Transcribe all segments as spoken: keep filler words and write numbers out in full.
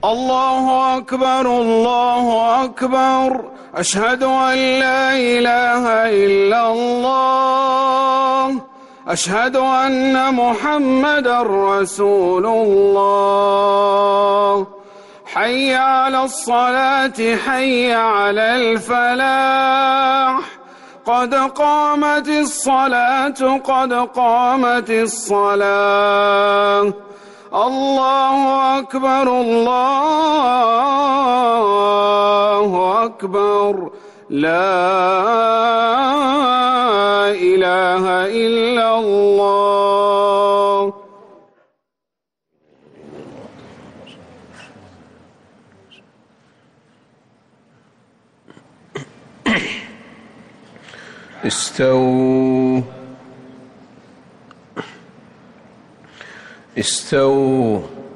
الله أكبر الله أكبر أشهد أن لا إله إلا الله أشهد أن محمدًا رسول الله حي على الصلاة حي على الفلاح قد قامت الصلاة قد قامت الصلاة الله أكبر الله أكبر لا إله إلا الله. استووا استووا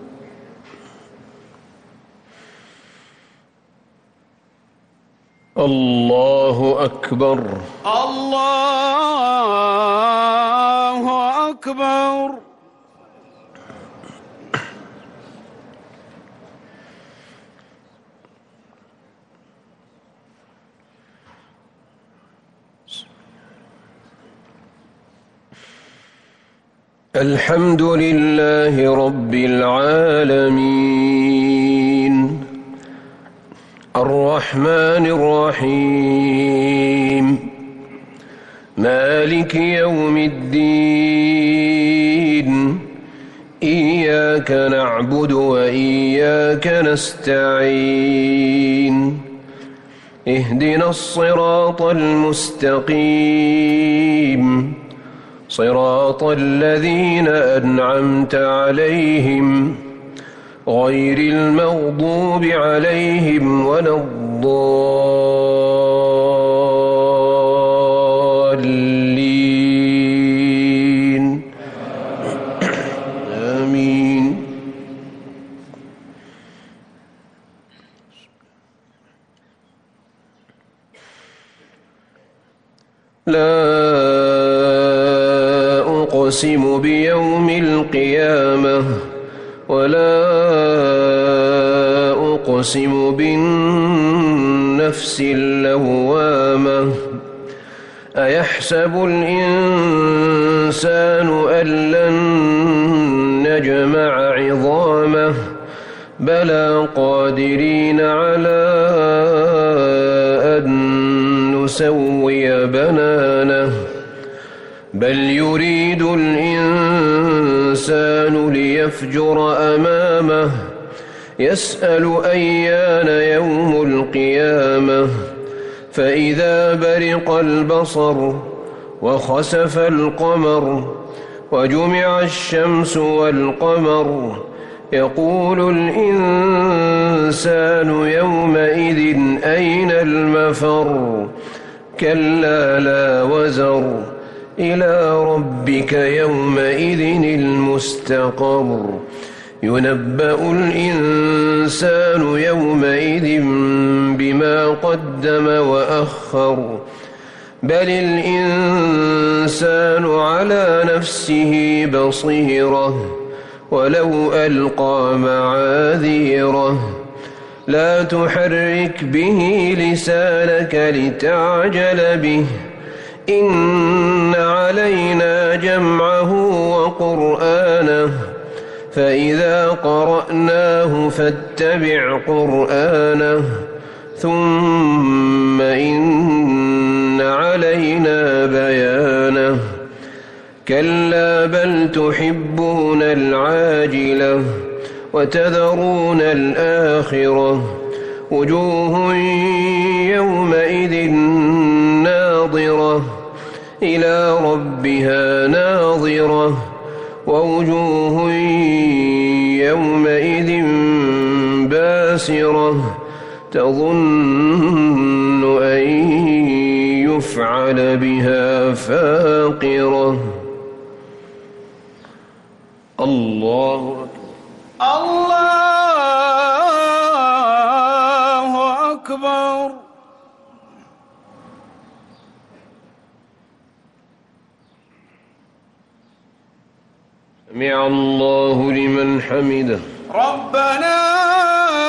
الله أكبر الله أكبر الحمد لله رب العالمين الرحمن الرحيم مالك يوم الدين إياك نعبد وإياك نستعين اهدنا الصراط المستقيم صراط الذين أنعمت عليهم غير المغضوب عليهم ولا الضالين آمين. لا أقسم بيوم القيامة ولا أقسم بالنفس اللوامة أيحسب الإنسان أن لن نجمع عظامه بلى قادرين على أن نسوي بنانه بل يريد الإنسان ليفجر أمامه يسأل أيان يوم القيامة فإذا برق البصر وخسف القمر وجمع الشمس والقمر يقول الإنسان يومئذ أين المفر كلا لا وزر إلى ربك يومئذ المستقر ينبأ الإنسان يومئذ بما قدم وأخر بل الإنسان على نفسه بصيرة ولو ألقى معاذيره لا تحرك به لسانك لتعجل به إن علينا جمعه وقرآنه فإذا قرأناه فاتبع قرآنه ثم إن علينا بيانه كلا بل تحبون العاجلة وتذرون الآخرة وجوه يومئذ ناظرة إلى ربها ناظرة ووجوه يومئذ باسرة تظن أن يفعل بها فاقرة. الله الله أكبر. سمع الله لمن حمده. ربنا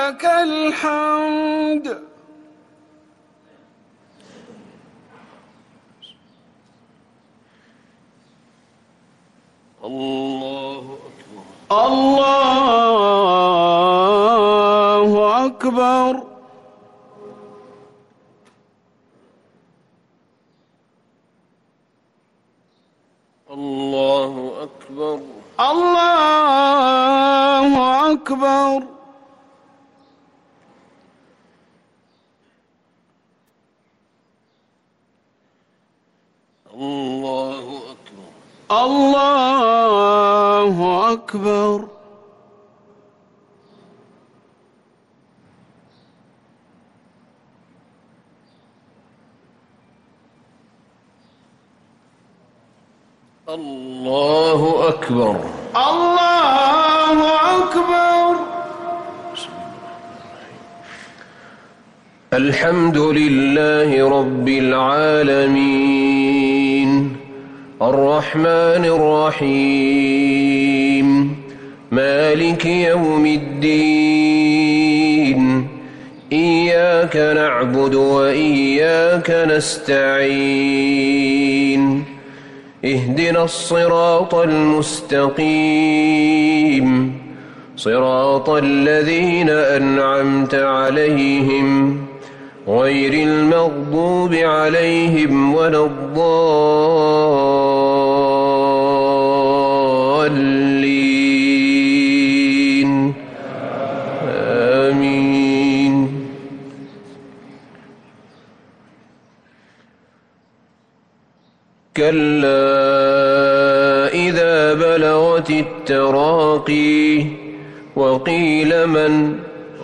ولك الحمد. الله أكبر. الله أكبر. الله أكبر. الله أكبر. الله أكبر. الله أكبر. الله أكبر. الله أكبر. الحمد لله رب العالمين الرحمن الرحيم مالك يوم الدين إياك نعبد وإياك نستعين اهدنا الصراط المستقيم صراط الذين أنعمت عليهم غير المغضوب عليهم ولا الضالين آمين. كلا إذا بلغت التراقي وقيل من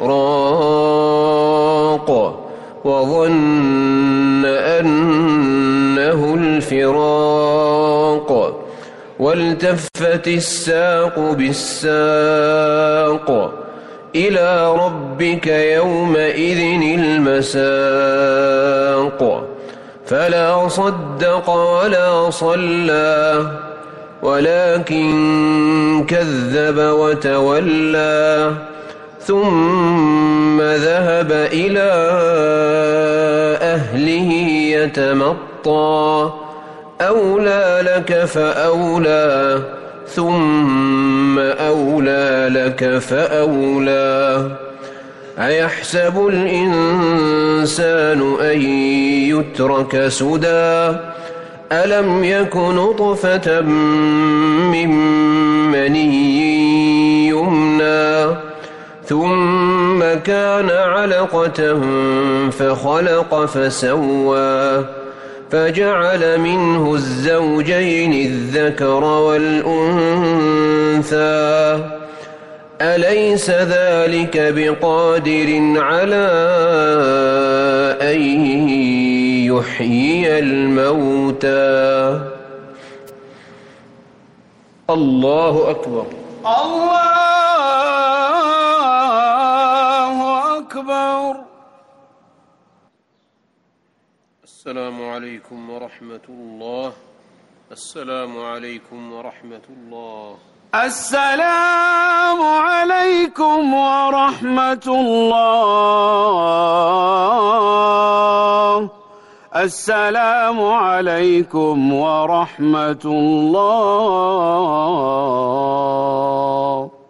راق وظن أنه الفراق والتفت الساق بالساق إلى ربك يومئذ المساق فلا صدق ولا صلى ولكن كذب وتولى ثم ذهب إلى أهله يتمطى أولى لك فأولى ثم أولى لك فأولى أيحسب الإنسان أن يترك سدى ألم يك نطفة من مني يمنى ثم كان علقة فخلق فسوى فجعل منه الزوجين الذكر والأنثى أليس ذلك بقادر على أن يحيي الموتى. الله أكبر. الله أكبر. السلام عليكم ورحمة الله. السلام عليكم ورحمة الله. السلام عليكم ورحمة الله. السلام عليكم ورحمة الله.